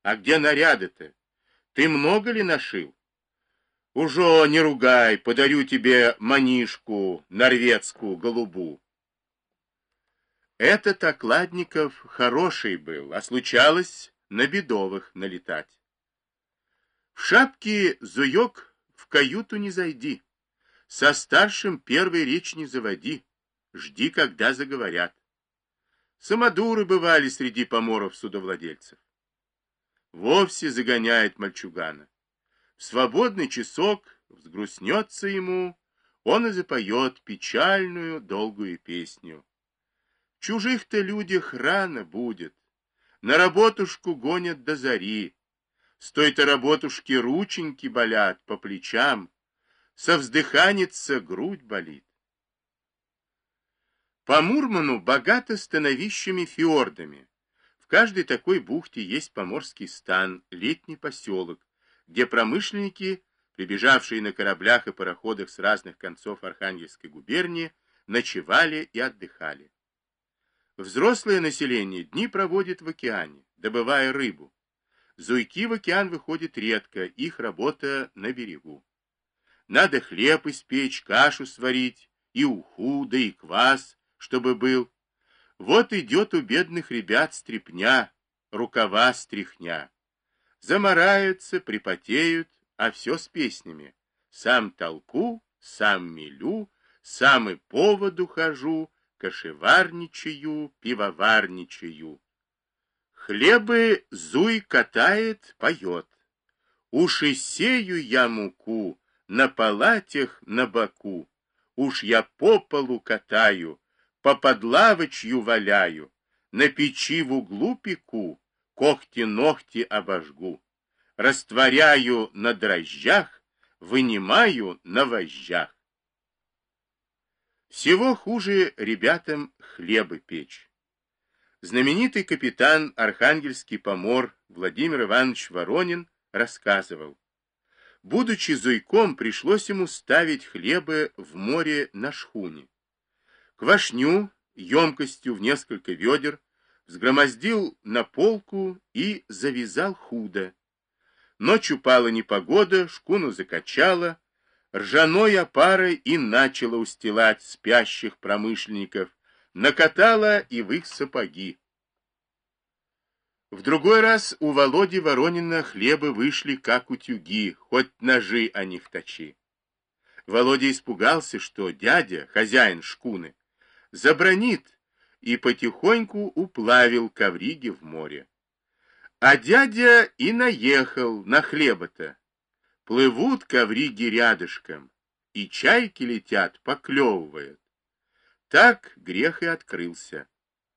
А где наряды-то? Ты много ли нашил? Ужо не ругай, подарю тебе манишку, норвежскую, голубу. Этот Окладников хороший был, а случалось на бедовых налетать. В шапке, зуёк, в каюту не зайди. Со старшим первой речь не заводи. Жди, когда заговорят. Самодуры бывали среди поморов-судовладельцев. Вовсе загоняет мальчугана. В свободный часок взгрустнется ему, он и запоет печальную долгую песню. В чужих-то людях рано будет, на работушку гонят до зари. С той-то работушки рученьки болят по плечам, со вздыханица грудь болит. По Мурману богато становищами фьордами. В каждой такой бухте есть поморский стан, летний поселок, где промышленники, прибежавшие на кораблях и пароходах с разных концов Архангельской губернии, ночевали и отдыхали. Взрослое население дни проводит в океане, добывая рыбу. Зуйки в океан выходят редко, их работа на берегу. Надо хлеб испечь, кашу сварить, и уху, да и квас, чтобы был. Вот идет у бедных ребят стряпня, рукава стряхня. Замараются, припотеют, а все с песнями. Сам толку, сам мелю, сам и поводу хожу, кошеварничаю, пивоварничаю. Хлебы зуй катает, поет. Уж и сею я муку на палатях на боку. Уж я по полу катаю, по подлавочью валяю, на печи в углу пеку, когти-ногти обожгу. Растворяю на дрожжах, вынимаю на вожжах. Всего хуже ребятам хлебы печь. Знаменитый капитан Архангельский помор Владимир Иванович Воронин рассказывал: будучи зуйком, пришлось ему ставить хлебы в море на шхуне. Квашню емкостью в несколько ведер взгромоздил на полку и завязал худо. Ночь упала непогода, шкуну закачала, ржаной опарой и начала устилать спящих промышленников, накатала и в их сапоги. В другой раз у Володи Воронина хлебы вышли как утюги, хоть ножи о них точи. Володя испугался, что дядя, хозяин шкуны, забранит, и потихоньку уплавил ковриги в море. А дядя и наехал на хлеба-то. Плывут ковриги рядышком, и чайки летят, поклевывают. Так грех и открылся.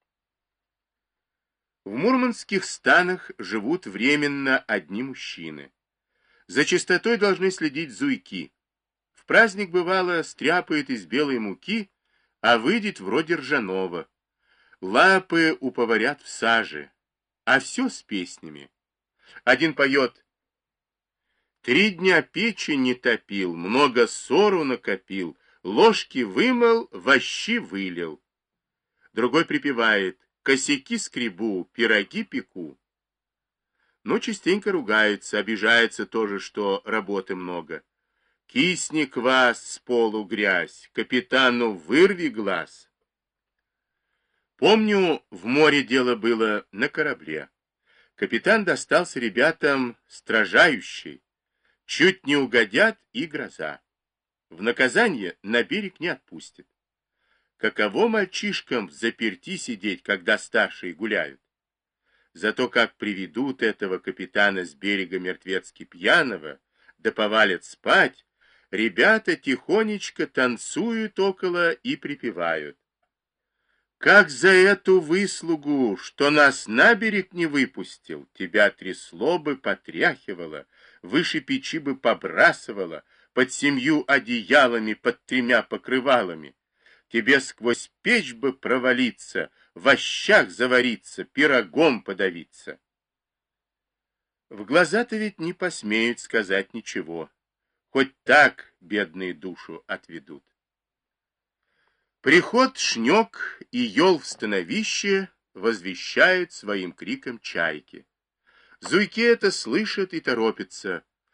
В мурманских станах живут временно одни мужчины. За чистотой должны следить зуйки. В праздник, бывало, стряпает из белой муки, а выйдет вроде ржаного. Лапы уповарят в саже, а все с песнями. Один поет: «3 дня печи не топил, много ссору накопил, ложки вымыл, вощи вылил». Другой припевает: «Косяки скребу, пироги пеку». Но частенько ругаются, обижается тоже, что работы много. «Кисни квас, с полу грязь, капитану вырви глаз». Помню, в море дело было на корабле. Капитан достался ребятам строжающий. Чуть не угодят и гроза. В наказание на берег не отпустит. Каково мальчишкам взаперти сидеть, когда старшие гуляют? Зато как приведут этого капитана с берега мертвецки пьяного, да повалят спать, ребята тихонечко танцуют около и припевают: «Как за эту выслугу, что нас на берег не выпустил, тебя трясло бы, потряхивало, выше печи бы побрасывало, под 7 одеялами, под 3 покрывалами. Тебе сквозь печь бы провалиться, в щах завариться, пирогом подавиться». В глаза-то ведь не посмеют сказать ничего, хоть так бедные душу отведут. Приход шнек и ел в становище возвещают своим криком чайки. Зуйки это слышат и торопятся.